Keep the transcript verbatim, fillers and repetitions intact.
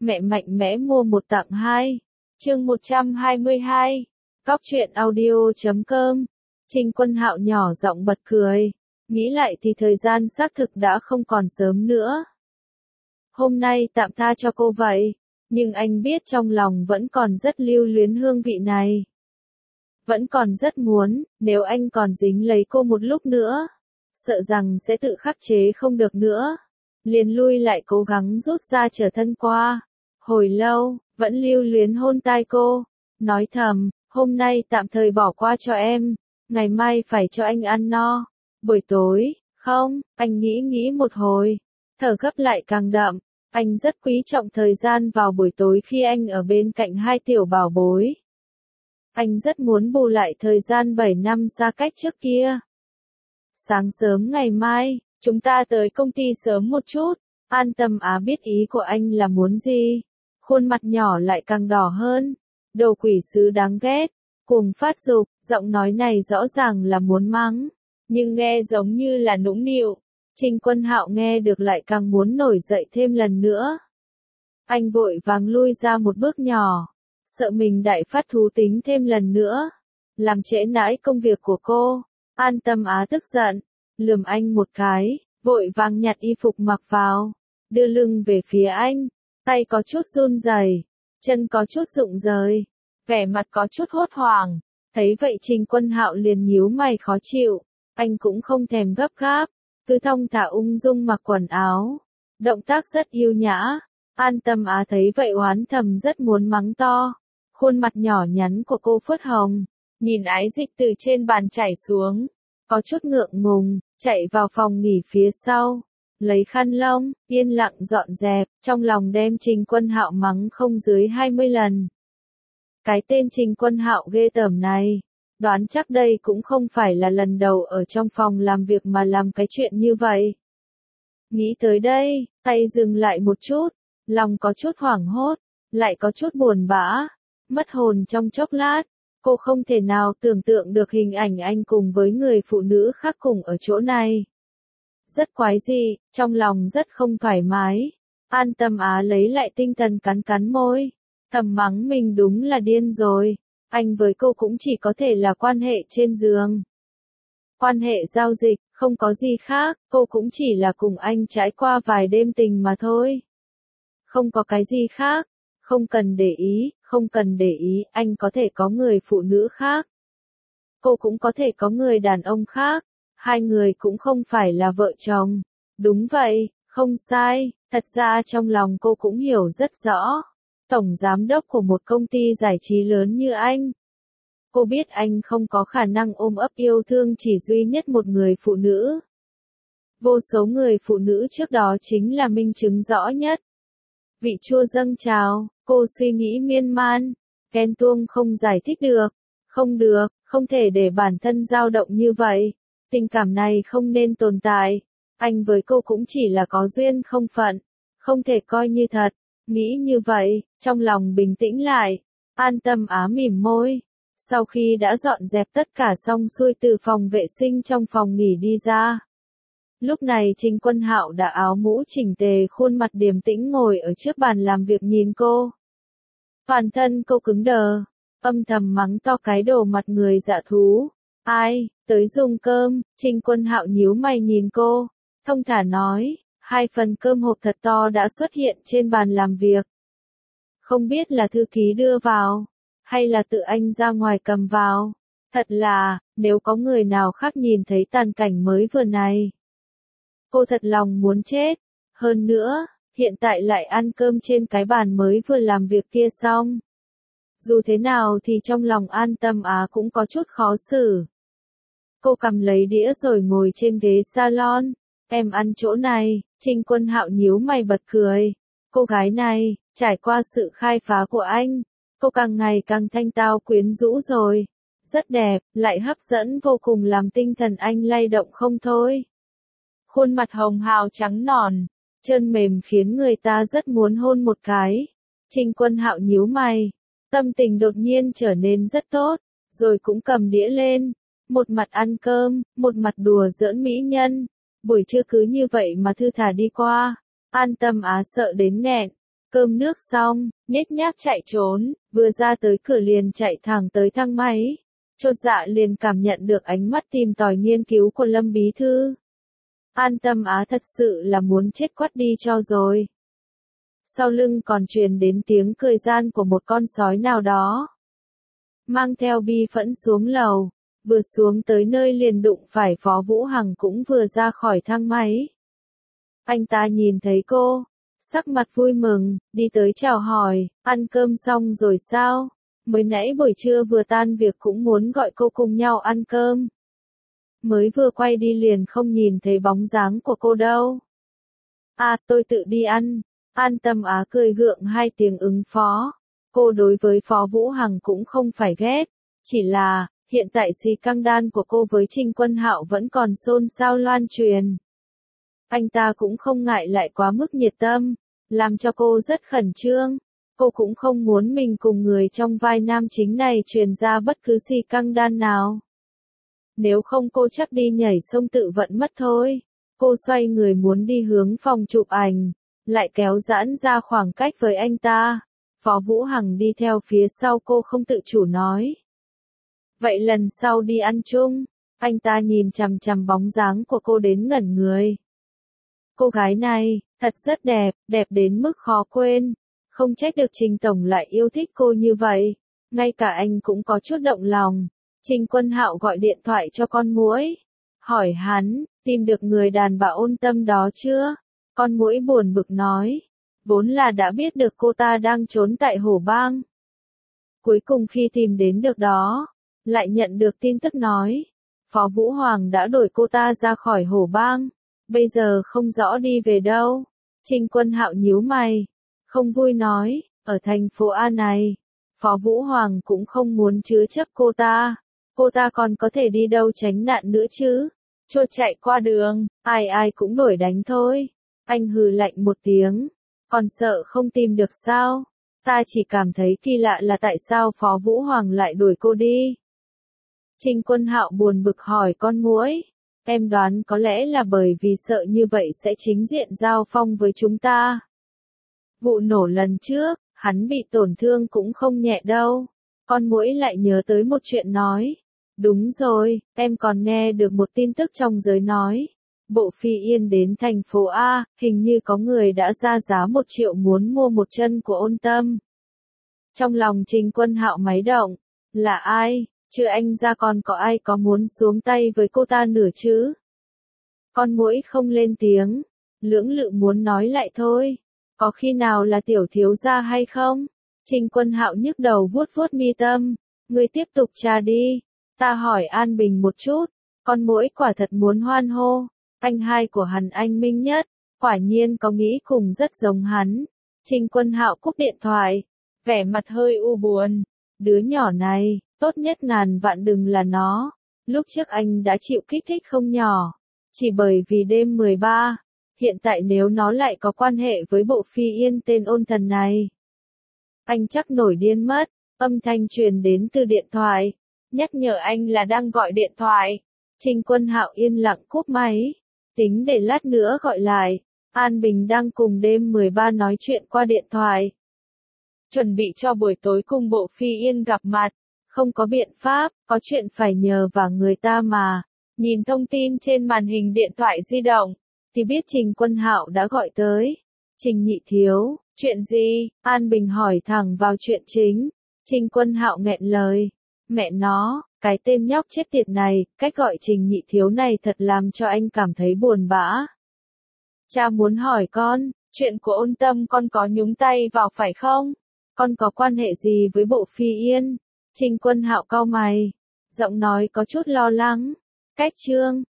Mẹ mạnh mẽ mua một tặng hai. Chương một trăm hai mươi hai. Cóc truyện audio chấm com. Trình Quân Hạo nhỏ giọng bật cười. Nghĩ lại thì thời gian xác thực đã không còn sớm nữa. Hôm nay tạm tha cho cô vậy. Nhưng anh biết trong lòng vẫn còn rất lưu luyến hương vị này. Vẫn còn rất muốn, nếu anh còn dính lấy cô một lúc nữa. Sợ rằng sẽ tự khắc chế không được nữa. Liền lui lại cố gắng rút ra trở thân qua. Hồi lâu, vẫn lưu luyến hôn tai cô. Nói thầm, hôm nay tạm thời bỏ qua cho em. Ngày mai phải cho anh ăn no. Buổi tối, không, anh nghĩ nghĩ một hồi. Thở gấp lại càng đậm. Anh rất quý trọng thời gian vào buổi tối khi anh ở bên cạnh hai tiểu bảo bối. Anh rất muốn bù lại thời gian bảy năm xa cách trước kia. Sáng sớm ngày mai, chúng ta tới công ty sớm một chút. An Tâm Á biết ý của anh là muốn gì. Khuôn mặt nhỏ lại càng đỏ hơn. Đồ quỷ sứ đáng ghét. Cuồng phát dục, giọng nói này rõ ràng là muốn mắng. Nhưng nghe giống như là nũng nịu. Trình Quân Hạo nghe được lại càng muốn nổi dậy thêm lần nữa. Anh vội vàng lui ra một bước nhỏ. Sợ mình đại phát thú tính thêm lần nữa. Làm trễ nãi công việc của cô. An Tâm Á tức giận. Lườm anh một cái. Vội vàng nhặt y phục mặc vào. Đưa lưng về phía anh. Tay có chút run rẩy, chân có chút rụng rời. Vẻ mặt có chút hốt hoảng. Thấy vậy Trình Quân Hạo liền nhíu mày khó chịu. Anh cũng không thèm gấp gáp. Cứ thong thả ung dung mặc quần áo. Động tác rất yêu nhã. An Tâm Á thấy vậy oán thầm rất muốn mắng to. Khuôn mặt nhỏ nhắn của cô phớt hồng. Nhìn ái dịch từ trên bàn chảy xuống. Có chút ngượng ngùng, chạy vào phòng nghỉ phía sau. Lấy khăn lông, yên lặng dọn dẹp, trong lòng đem Trình Quân Hạo mắng không dưới hai mươi lần. Cái tên Trình Quân Hạo ghê tởm này. Đoán chắc đây cũng không phải là lần đầu ở trong phòng làm việc mà làm cái chuyện như vậy. Nghĩ tới đây, tay dừng lại một chút, lòng có chút hoảng hốt, lại có chút buồn bã, mất hồn trong chốc lát. Cô không thể nào tưởng tượng được hình ảnh anh cùng với người phụ nữ khác cùng ở chỗ này. Rất quái dị, trong lòng rất không thoải mái. An Tâm Á lấy lại tinh thần cắn cắn môi. Thầm mắng mình đúng là điên rồi. Anh với cô cũng chỉ có thể là quan hệ trên giường. Quan hệ giao dịch, không có gì khác, cô cũng chỉ là cùng anh trải qua vài đêm tình mà thôi. Không có cái gì khác, không cần để ý, không cần để ý, anh có thể có người phụ nữ khác. Cô cũng có thể có người đàn ông khác, hai người cũng không phải là vợ chồng. Đúng vậy, không sai, thật ra trong lòng cô cũng hiểu rất rõ. Tổng giám đốc của một công ty giải trí lớn như anh. Cô biết anh không có khả năng ôm ấp yêu thương chỉ duy nhất một người phụ nữ. Vô số người phụ nữ trước đó chính là minh chứng rõ nhất. Vị chua dâng trào, cô suy nghĩ miên man, ghen tuông không giải thích được. Không được, không thể để bản thân dao động như vậy. Tình cảm này không nên tồn tại. Anh với cô cũng chỉ là có duyên không phận. Không thể coi như thật. Nghĩ như vậy, trong lòng bình tĩnh lại. An Tâm Á mỉm môi. Sau khi đã dọn dẹp tất cả xong xuôi từ phòng vệ sinh trong phòng nghỉ đi ra. Lúc này Trình Quân Hạo đã áo mũ chỉnh tề, khuôn mặt điềm tĩnh ngồi ở trước bàn làm việc nhìn cô. Toàn thân cô cứng đờ, âm thầm mắng to cái đồ mặt người dạ thú. Ai, tới dùng cơm. Trình Quân Hạo nhíu mày nhìn cô, thông thả nói, hai phần cơm hộp thật to đã xuất hiện trên bàn làm việc. Không biết là thư ký đưa vào, hay là tự anh ra ngoài cầm vào. Thật là, nếu có người nào khác nhìn thấy tàn cảnh mới vừa này. Cô thật lòng muốn chết. Hơn nữa, hiện tại lại ăn cơm trên cái bàn mới vừa làm việc kia xong. Dù thế nào thì trong lòng An Tâm Á cũng có chút khó xử. Cô cầm lấy đĩa rồi ngồi trên ghế salon. Em ăn chỗ này. Trình Quân Hạo nhíu mày bật cười. Cô gái này, trải qua sự khai phá của anh, cô càng ngày càng thanh tao quyến rũ rồi. Rất đẹp, lại hấp dẫn vô cùng làm tinh thần anh lay động không thôi. Khuôn mặt hồng hào trắng nõn, chân mềm khiến người ta rất muốn hôn một cái. Trình Quân Hạo nhíu mày, tâm tình đột nhiên trở nên rất tốt, rồi cũng cầm đĩa lên, một mặt ăn cơm, một mặt đùa giỡn mỹ nhân. Buổi trưa cứ như vậy mà thư thả đi qua. An Tâm Á sợ đến nghẹn, Cơm nước xong, nhếch nhác chạy trốn, vừa ra tới cửa liền chạy thẳng tới thang máy. Chột dạ liền cảm nhận được ánh mắt tìm tòi nghiên cứu của Lâm bí thư. An Tâm Á thật sự là muốn chết quắt đi cho rồi. Sau lưng còn truyền đến tiếng cười gian của một con sói nào đó. Mang theo bi phẫn xuống lầu, vừa xuống tới nơi liền đụng phải Phó Vũ Hằng cũng vừa ra khỏi thang máy. Anh ta nhìn thấy cô, sắc mặt vui mừng, đi tới chào hỏi, ăn cơm xong rồi sao? Mới nãy buổi trưa vừa tan việc cũng muốn gọi cô cùng nhau ăn cơm. Mới vừa quay đi liền không nhìn thấy bóng dáng của cô đâu. À, tôi tự đi ăn. An Tâm Á cười gượng hai tiếng ứng phó. Cô đối với Phó Vũ Hằng cũng không phải ghét, chỉ là, hiện tại xì căng đan của cô với Trình Quân Hạo vẫn còn xôn xao loan truyền. Anh ta cũng không ngại lại quá mức nhiệt tâm, làm cho cô rất khẩn trương. Cô cũng không muốn mình cùng người trong vai nam chính này truyền ra bất cứ xì căng đan nào. Nếu không cô chắc đi nhảy sông tự vận mất thôi. Cô xoay người muốn đi hướng phòng chụp ảnh, lại kéo giãn ra khoảng cách với anh ta. Phó Vũ Hằng đi theo phía sau cô không tự chủ nói. Vậy lần sau đi ăn chung, anh ta nhìn chằm chằm bóng dáng của cô đến ngẩn người. Cô gái này, thật rất đẹp, đẹp đến mức khó quên. Không trách được Trình Tổng lại yêu thích cô như vậy. Ngay cả anh cũng có chút động lòng. Trình Quân Hạo gọi điện thoại cho con muỗi. Hỏi hắn, tìm được người đàn bà ôn tâm đó chưa? Con muỗi buồn bực nói. Vốn là đã biết được cô ta đang trốn tại Hổ Bang. Cuối cùng khi tìm đến được đó, lại nhận được tin tức nói. Phó Vũ Hoàng đã đuổi cô ta ra khỏi Hổ Bang. Bây giờ không rõ đi về đâu. Trình Quân Hạo nhíu mày. Không vui nói, ở thành phố A này, Phó Vũ Hoàng cũng không muốn chứa chấp cô ta. Cô ta còn có thể đi đâu tránh nạn nữa chứ. Chột chạy qua đường, ai ai cũng đuổi đánh thôi. Anh hừ lạnh một tiếng. Còn sợ không tìm được sao? Ta chỉ cảm thấy kỳ lạ là tại sao Phó Vũ Hoàng lại đuổi cô đi. Trình Quân Hạo buồn bực hỏi con muỗi. Em đoán có lẽ là bởi vì sợ như vậy sẽ chính diện giao phong với chúng ta. Vụ nổ lần trước, hắn bị tổn thương cũng không nhẹ đâu. Con muỗi lại nhớ tới một chuyện nói. Đúng rồi, em còn nghe được một tin tức trong giới nói. Bộ Phi Yên đến thành phố A, hình như có người đã ra giá một triệu muốn mua một chân của Ôn Tâm. Trong lòng Trình Quân Hạo máy động. Là ai? Chứ anh ra còn có ai có muốn xuống tay với cô ta nửa chứ? Con muỗi không lên tiếng. Lưỡng lự muốn nói lại thôi. Có khi nào là tiểu thiếu gia hay không? Trình Quân Hạo nhức đầu vuốt vuốt mi tâm. Ngươi tiếp tục tra đi. Ta hỏi an bình một chút. Con muỗi quả thật muốn hoan hô. Anh hai của hắn anh minh nhất. Quả nhiên có nghĩ cùng rất giống hắn. Trình Quân Hạo cúp điện thoại. Vẻ mặt hơi u buồn. Đứa nhỏ này, tốt nhất ngàn vạn đừng là nó. Lúc trước anh đã chịu kích thích không nhỏ. Chỉ bởi vì đêm mười ba. Hiện tại nếu nó lại có quan hệ với bộ Phi Yên tên ôn thần này. Anh chắc nổi điên mất. Âm thanh truyền đến từ điện thoại. Nhắc nhở anh là đang gọi điện thoại. Trình Quân Hạo yên lặng cúp máy. Tính để lát nữa gọi lại. An Bình đang cùng đêm mười ba nói chuyện qua điện thoại. Chuẩn bị cho buổi tối cùng bộ Phi Yên gặp mặt. Không có biện pháp, có chuyện phải nhờ vào người ta mà. Nhìn thông tin trên màn hình điện thoại di động, thì biết Trình Quân Hạo đã gọi tới. Trình nhị thiếu, chuyện gì? An Bình hỏi thẳng vào chuyện chính. Trình Quân Hạo nghẹn lời. Mẹ nó, cái tên nhóc chết tiệt này, cách gọi Trình nhị thiếu này thật làm cho anh cảm thấy buồn bã. Cha muốn hỏi con, chuyện của Ôn Tâm con có nhúng tay vào phải không? Con có quan hệ gì với bộ Phi Yên? Trình Quân Hạo cau mày, giọng nói có chút lo lắng. Cách chương